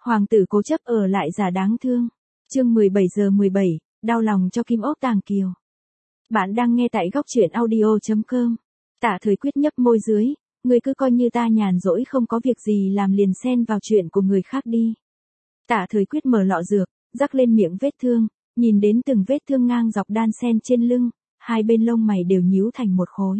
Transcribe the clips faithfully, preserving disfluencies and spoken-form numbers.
Hoàng tử cố chấp ở lại giả đáng thương. Chương mười bảy giờ mười bảy, đau lòng cho Kim Ốc Tàng Kiều. Bạn đang nghe tại góc truyện audio chấm com. Tạ Thời Quyết nhấp môi dưới, người cứ coi như ta nhàn rỗi không có việc gì làm liền xen vào chuyện của người khác đi. Tạ Thời Quyết mở lọ dược, rắc lên miệng vết thương, nhìn đến từng vết thương ngang dọc đan xen trên lưng, hai bên lông mày đều nhíu thành một khối.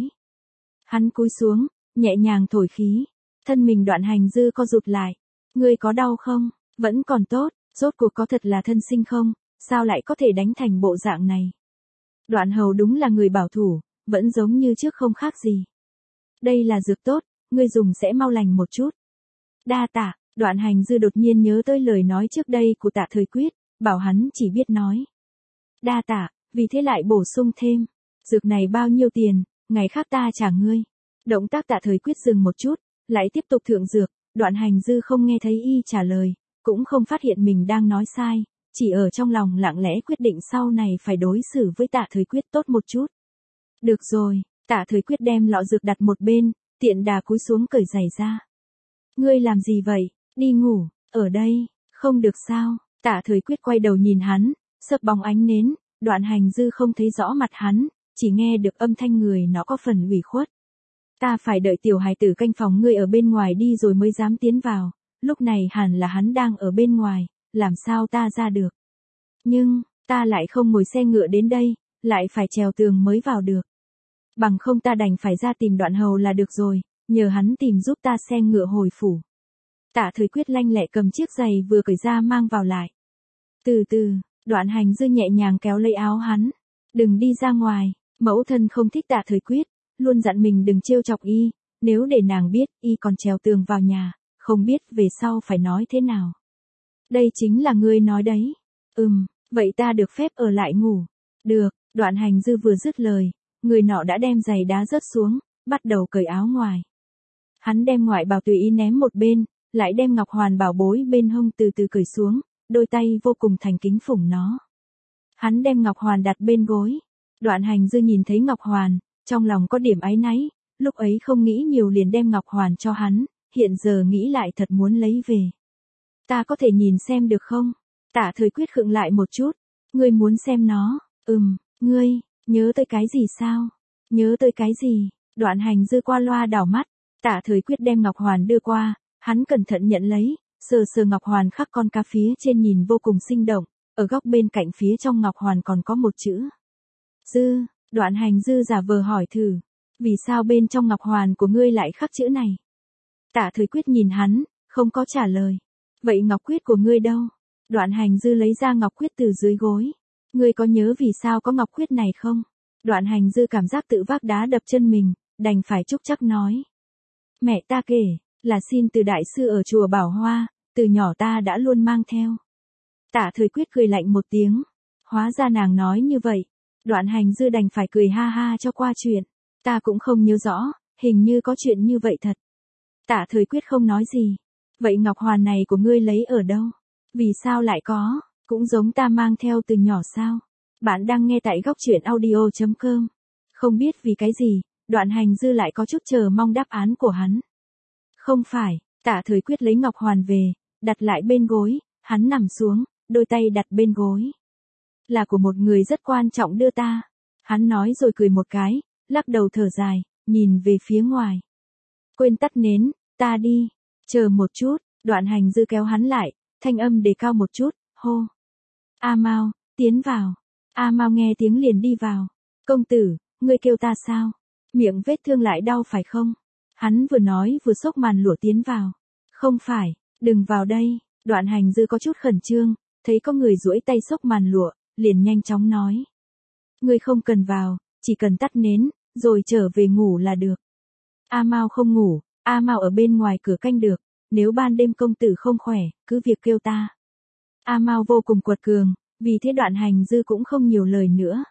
Hắn cúi xuống, nhẹ nhàng thổi khí, thân mình Đoạn Hành Dư co rụt lại. Ngươi có đau không? Vẫn còn tốt, rốt cuộc có thật là thân sinh không? Sao lại có thể đánh thành bộ dạng này? Đoạn Hầu đúng là người bảo thủ, vẫn giống như trước không khác gì. Đây là dược tốt, ngươi dùng sẽ mau lành một chút. Đa tạ. Đoạn Hành Dư đột nhiên nhớ tới lời nói trước đây của Tạ Thời Quyết, bảo hắn chỉ biết nói đa tạ, vì thế lại bổ sung thêm, dược này bao nhiêu tiền, ngày khác ta trả ngươi. Động tác Tạ Thời Quyết dừng một chút, lại tiếp tục thượng dược. Đoạn Hành Dư không nghe thấy y trả lời, cũng không phát hiện mình đang nói sai, chỉ ở trong lòng lặng lẽ quyết định sau này phải đối xử với Tạ Thời Quyết tốt một chút. Được rồi, Tạ Thời Quyết đem lọ dược đặt một bên, tiện đà cúi xuống cởi giày ra. Ngươi làm gì vậy? Đi ngủ, ở đây, không được sao? Tạ Thời Quyết quay đầu nhìn hắn, sấp bóng ánh nến. Đoạn Hành Dư không thấy rõ mặt hắn, chỉ nghe được âm thanh người nó có phần ủy khuất. Ta phải đợi tiểu hài tử canh phòng ngươi ở bên ngoài đi rồi mới dám tiến vào, lúc này hẳn là hắn đang ở bên ngoài, làm sao ta ra được. Nhưng, ta lại không ngồi xe ngựa đến đây, lại phải trèo tường mới vào được. Bằng không ta đành phải ra tìm Đoạn Hầu là được rồi, nhờ hắn tìm giúp ta xe ngựa hồi phủ. Tạ Thời Quyết lanh lẹ cầm chiếc giày vừa cởi ra mang vào lại. Từ từ, Đoạn Hành Dư nhẹ nhàng kéo lấy áo hắn. Đừng đi ra ngoài, mẫu thân không thích Tạ Thời Quyết, luôn dặn mình đừng trêu chọc y, nếu để nàng biết y còn trèo tường vào nhà, không biết về sau phải nói thế nào. Đây chính là ngươi nói đấy. Ừm, vậy ta được phép ở lại ngủ. Được. Đoạn Hành Dư vừa dứt lời, người nọ đã đem giày đá rớt xuống, bắt đầu cởi áo ngoài. Hắn đem ngoại bào tùy ý ném một bên, lại đem ngọc hoàn bảo bối bên hông từ từ cởi xuống, đôi tay vô cùng thành kính phủng nó. Hắn đem ngọc hoàn đặt bên gối. Đoạn Hành Dư nhìn thấy ngọc hoàn, trong lòng có điểm áy náy, lúc ấy không nghĩ nhiều liền đem ngọc hoàn cho hắn, hiện giờ nghĩ lại thật muốn lấy về. Ta có thể nhìn xem được không? Tạ Thời Quyết khựng lại một chút. Ngươi muốn xem nó? Ừm, ngươi, nhớ tới cái gì sao? Nhớ tới cái gì? Đoạn Hành Dư qua loa đảo mắt. Tạ Thời Quyết đem ngọc hoàn đưa qua, hắn cẩn thận nhận lấy, sờ sờ ngọc hoàn khắc con cá phía trên nhìn vô cùng sinh động, ở góc bên cạnh phía trong ngọc hoàn còn có một chữ. Dư. Đoạn Hành Dư giả vờ hỏi thử, vì sao bên trong ngọc hoàn của ngươi lại khắc chữ này? Tạ Thời Quyết nhìn hắn, không có trả lời. Vậy ngọc quyết của ngươi đâu? Đoạn Hành Dư lấy ra ngọc quyết từ dưới gối. Ngươi có nhớ vì sao có ngọc quyết này không? Đoạn Hành Dư cảm giác tự vác đá đập chân mình, đành phải trúc chắc nói. Mẹ ta kể, là xin từ đại sư ở chùa Bảo Hoa, từ nhỏ ta đã luôn mang theo. Tạ Thời Quyết cười lạnh một tiếng. Hóa ra nàng nói như vậy. Đoạn Hành Dư đành phải cười ha ha cho qua chuyện. Ta cũng không nhớ rõ, hình như có chuyện như vậy thật. Tạ Thời Quyết không nói gì. Vậy ngọc hoàn này của ngươi lấy ở đâu? Vì sao lại có? Cũng giống ta mang theo từ nhỏ sao? Bạn đang nghe tại góc truyện audio chấm com. Không biết vì cái gì, Đoạn Hành Dư lại có chút chờ mong đáp án của hắn. Không phải, Tạ Thời Quyết lấy ngọc hoàn về, đặt lại bên gối, hắn nằm xuống, đôi tay đặt bên gối. Là của một người rất quan trọng đưa ta. Hắn nói rồi cười một cái, lắc đầu thở dài, nhìn về phía ngoài. Quên tắt nến, ta đi. Chờ một chút. Đoạn Hành Dư kéo hắn lại, thanh âm đề cao một chút, hô. A Mao, tiến vào. A Mao nghe tiếng liền đi vào. Công tử, ngươi kêu ta sao? Miệng vết thương lại đau phải không? Hắn vừa nói vừa xốc màn lụa tiến vào. Không phải, đừng vào đây. Đoạn Hành Dư có chút khẩn trương, thấy có người duỗi tay xốc màn lụa, liền nhanh chóng nói. Ngươi không cần vào, chỉ cần tắt nến, rồi trở về ngủ là được. A Mao không ngủ, A Mao ở bên ngoài cửa canh được, nếu ban đêm công tử không khỏe, cứ việc kêu ta. A Mao vô cùng quật cường, vì thế Đoạn Hành Dư cũng không nhiều lời nữa.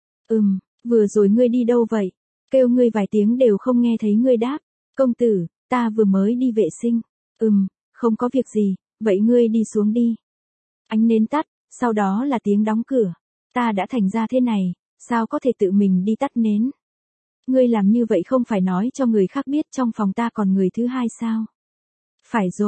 Ừm, vừa rồi ngươi đi đâu vậy? Kêu ngươi vài tiếng đều không nghe thấy ngươi đáp. Công tử, ta vừa mới đi vệ sinh. Ừm, không có việc gì, vậy ngươi đi xuống đi. Ánh nến tắt, sau đó là tiếng đóng cửa. Ta đã thành ra thế này, sao có thể tự mình đi tắt nến? Ngươi làm như vậy không phải nói cho người khác biết trong phòng ta còn người thứ hai sao? Phải rồi,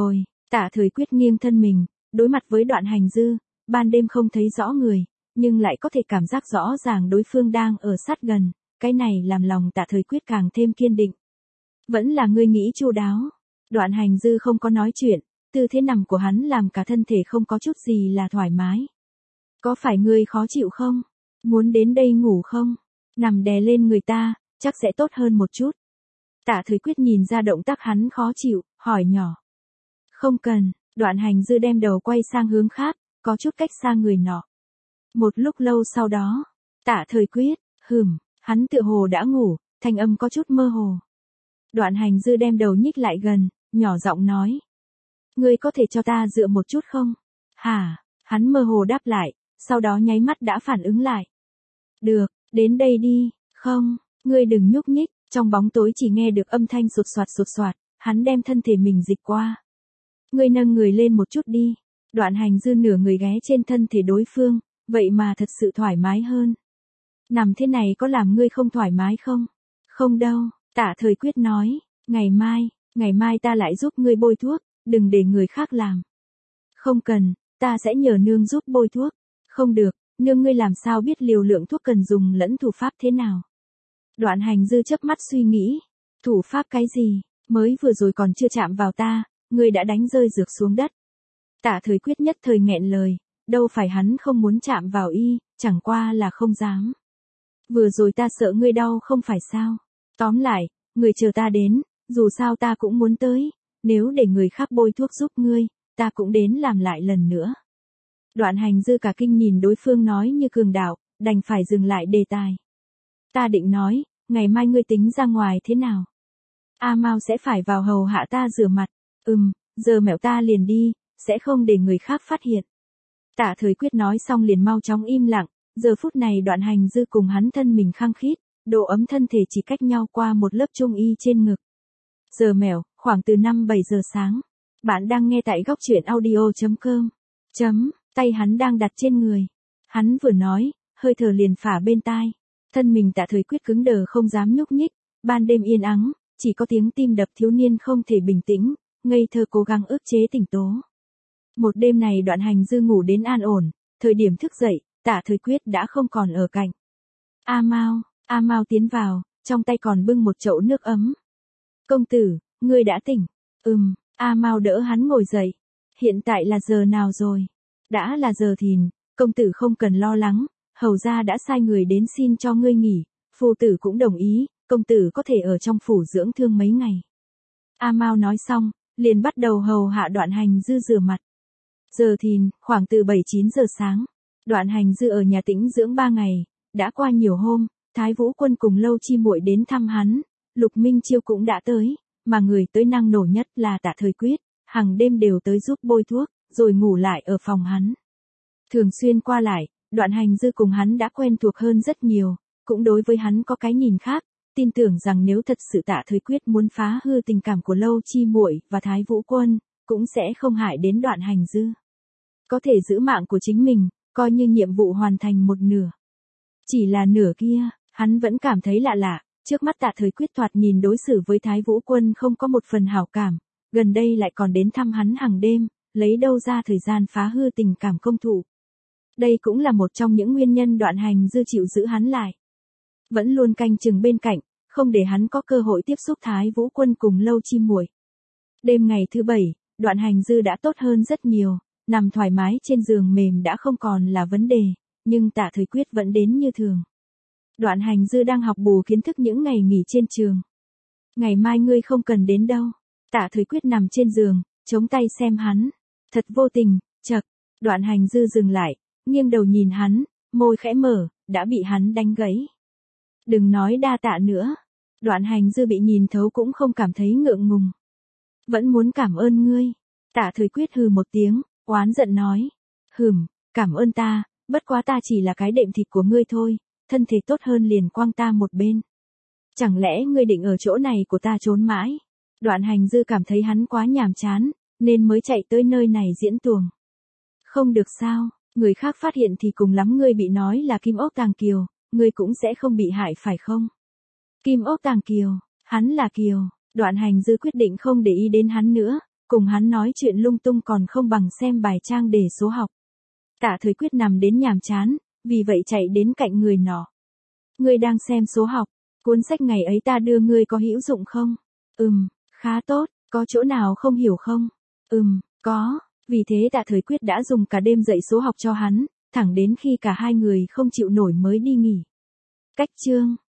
Tạ Thời Quyết nghiêng thân mình, đối mặt với Đoạn Hành Dư, ban đêm không thấy rõ người, nhưng lại có thể cảm giác rõ ràng đối phương đang ở sát gần, cái này làm lòng Tạ Thời Quyết càng thêm kiên định. Vẫn là ngươi nghĩ chu đáo. Đoạn Hành Dư không có nói chuyện, tư thế nằm của hắn làm cả thân thể không có chút gì là thoải mái. Có phải ngươi khó chịu không? Muốn đến đây ngủ không? Nằm đè lên người ta, chắc sẽ tốt hơn một chút. Tạ Thời Quyết nhìn ra động tác hắn khó chịu, hỏi nhỏ. Không cần. Đoạn Hành Dư đem đầu quay sang hướng khác, có chút cách xa người nọ. Một lúc lâu sau đó, Tạ Thời Quyết, hừm, hắn tựa hồ đã ngủ, thanh âm có chút mơ hồ. Đoạn Hành Dư đem đầu nhích lại gần, nhỏ giọng nói. Ngươi có thể cho ta dựa một chút không? Hả? Hắn mơ hồ đáp lại, sau đó nháy mắt đã phản ứng lại. Được, đến đây đi, không, ngươi đừng nhúc nhích, trong bóng tối chỉ nghe được âm thanh sột soạt sột soạt, hắn đem thân thể mình dịch qua. Ngươi nâng người lên một chút đi. Đoạn Hành Dư nửa người ghé trên thân thể đối phương, vậy mà thật sự thoải mái hơn. Nằm thế này có làm ngươi không thoải mái không? Không đâu, Tạ Thời Quyết nói, ngày mai, ngày mai ta lại giúp ngươi bôi thuốc, đừng để người khác làm. Không cần, ta sẽ nhờ nương giúp bôi thuốc. Không được, nương ngươi làm sao biết liều lượng thuốc cần dùng lẫn thủ pháp thế nào? Đoạn Hành Dư chớp mắt suy nghĩ, thủ pháp cái gì, mới vừa rồi còn chưa chạm vào ta, ngươi đã đánh rơi dược xuống đất. Tạ Thời Quyết nhất thời nghẹn lời, đâu phải hắn không muốn chạm vào y, chẳng qua là không dám. Vừa rồi ta sợ ngươi đau không phải sao? Tóm lại, người chờ ta đến, dù sao ta cũng muốn tới, nếu để người khác bôi thuốc giúp ngươi, ta cũng đến làm lại lần nữa. Đoạn Hành Dư cả kinh nhìn đối phương nói như cường đạo, đành phải dừng lại đề tài. Ta định nói, ngày mai ngươi tính ra ngoài thế nào? A Mao sẽ phải vào hầu hạ ta rửa mặt. Ừm, giờ mẹo ta liền đi, sẽ không để người khác phát hiện. Tạ Thời Quyết nói xong liền mau chóng im lặng, giờ phút này Đoạn Hành Dư cùng hắn thân mình khăng khít, độ ấm thân thể chỉ cách nhau qua một lớp trung y trên ngực. Giờ mẹo, khoảng từ năm bảy giờ sáng. Bạn đang nghe tại góc truyện audio chấm com. Chấm, tay hắn đang đặt trên người. Hắn vừa nói, hơi thở liền phả bên tai. Thân mình Tạ Thời Quyết cứng đờ không dám nhúc nhích, ban đêm yên ắng, chỉ có tiếng tim đập thiếu niên không thể bình tĩnh, ngây thơ cố gắng ức chế tỉnh tố. Một đêm này Đoạn Hành Dư ngủ đến an ổn, thời điểm thức dậy, Tạ Thời Quyết đã không còn ở cạnh. A Mao, A Mao tiến vào, trong tay còn bưng một chậu nước ấm. Công tử, ngươi đã tỉnh. Ừm, A Mao đỡ hắn ngồi dậy. Hiện tại là giờ nào rồi? Đã là giờ thìn, công tử không cần lo lắng, hầu gia đã sai người đến xin cho ngươi nghỉ, phu tử cũng đồng ý, công tử có thể ở trong phủ dưỡng thương mấy ngày. A Mao nói xong, liền bắt đầu hầu hạ Đoạn Hành Dư rửa mặt. Giờ thìn, khoảng từ bảy chín giờ sáng, Đoạn Hành Dư ở nhà tĩnh dưỡng ba ngày, đã qua nhiều hôm, Thái Vũ Quân cùng Lâu Chi Muội đến thăm hắn, Lục Minh Chiêu cũng đã tới, mà người tới năng nổ nhất là Tạ Thời Quyết, hàng đêm đều tới giúp bôi thuốc, rồi ngủ lại ở phòng hắn. Thường xuyên qua lại, Đoạn Hành Dư cùng hắn đã quen thuộc hơn rất nhiều, cũng đối với hắn có cái nhìn khác, tin tưởng rằng nếu thật sự Tạ Thời Quyết muốn phá hư tình cảm của Lâu Chi Muội và Thái Vũ Quân, cũng sẽ không hại đến Đoạn Hành Dư. Có thể giữ mạng của chính mình, coi như nhiệm vụ hoàn thành một nửa. Chỉ là nửa kia, hắn vẫn cảm thấy lạ lạ, trước mắt Tạ Thời Quyết thoạt nhìn đối xử với Thái Vũ Quân không có một phần hảo cảm, gần đây lại còn đến thăm hắn hàng đêm, lấy đâu ra thời gian phá hư tình cảm công thủ. Đây cũng là một trong những nguyên nhân Đoạn Hành Dư chịu giữ hắn lại. Vẫn luôn canh chừng bên cạnh, không để hắn có cơ hội tiếp xúc Thái Vũ Quân cùng Lâu Chi Muội. Đêm ngày thứ bảy, Đoạn Hành Dư đã tốt hơn rất nhiều, nằm thoải mái trên giường mềm đã không còn là vấn đề, nhưng Tạ Thời Quyết vẫn đến như thường. Đoạn Hành Dư đang học bù kiến thức những ngày nghỉ trên trường. Ngày mai ngươi không cần đến đâu. Tạ Thời Quyết nằm trên giường, chống tay xem hắn. Thật vô tình, chậc. Đoạn Hành Dư dừng lại, nghiêng đầu nhìn hắn, môi khẽ mở, đã bị hắn đánh gãy. Đừng nói đa tạ nữa. Đoạn Hành Dư bị nhìn thấu cũng không cảm thấy ngượng ngùng. Vẫn muốn cảm ơn ngươi. Tạ Thời Quyết hừ một tiếng, oán giận nói. Hừm, cảm ơn ta, bất quá ta chỉ là cái đệm thịt của ngươi thôi, thân thể tốt hơn liền quăng ta một bên. Chẳng lẽ ngươi định ở chỗ này của ta trốn mãi? Đoạn Hành Dư cảm thấy hắn quá nhàm chán, nên mới chạy tới nơi này diễn tuồng. Không được sao, người khác phát hiện thì cùng lắm ngươi bị nói là Kim Ốc Tàng Kiều, ngươi cũng sẽ không bị hại phải không? Kim Ốc Tàng Kiều, hắn là Kiều. Đoạn Hành Dư quyết định không để ý đến hắn nữa, Cùng hắn nói chuyện lung tung còn không bằng xem bài trang đề số học. Tạ Thời Quyết nằm đến nhàm chán, vì vậy chạy đến cạnh người nọ. Ngươi đang xem số học, cuốn sách ngày ấy ta đưa ngươi có hữu dụng không? Ừm, khá tốt, có chỗ nào không hiểu không? Ừm, có, vì thế Tạ Thời Quyết đã dùng cả đêm dạy số học cho hắn, thẳng đến khi cả hai người không chịu nổi mới đi nghỉ. Cách chương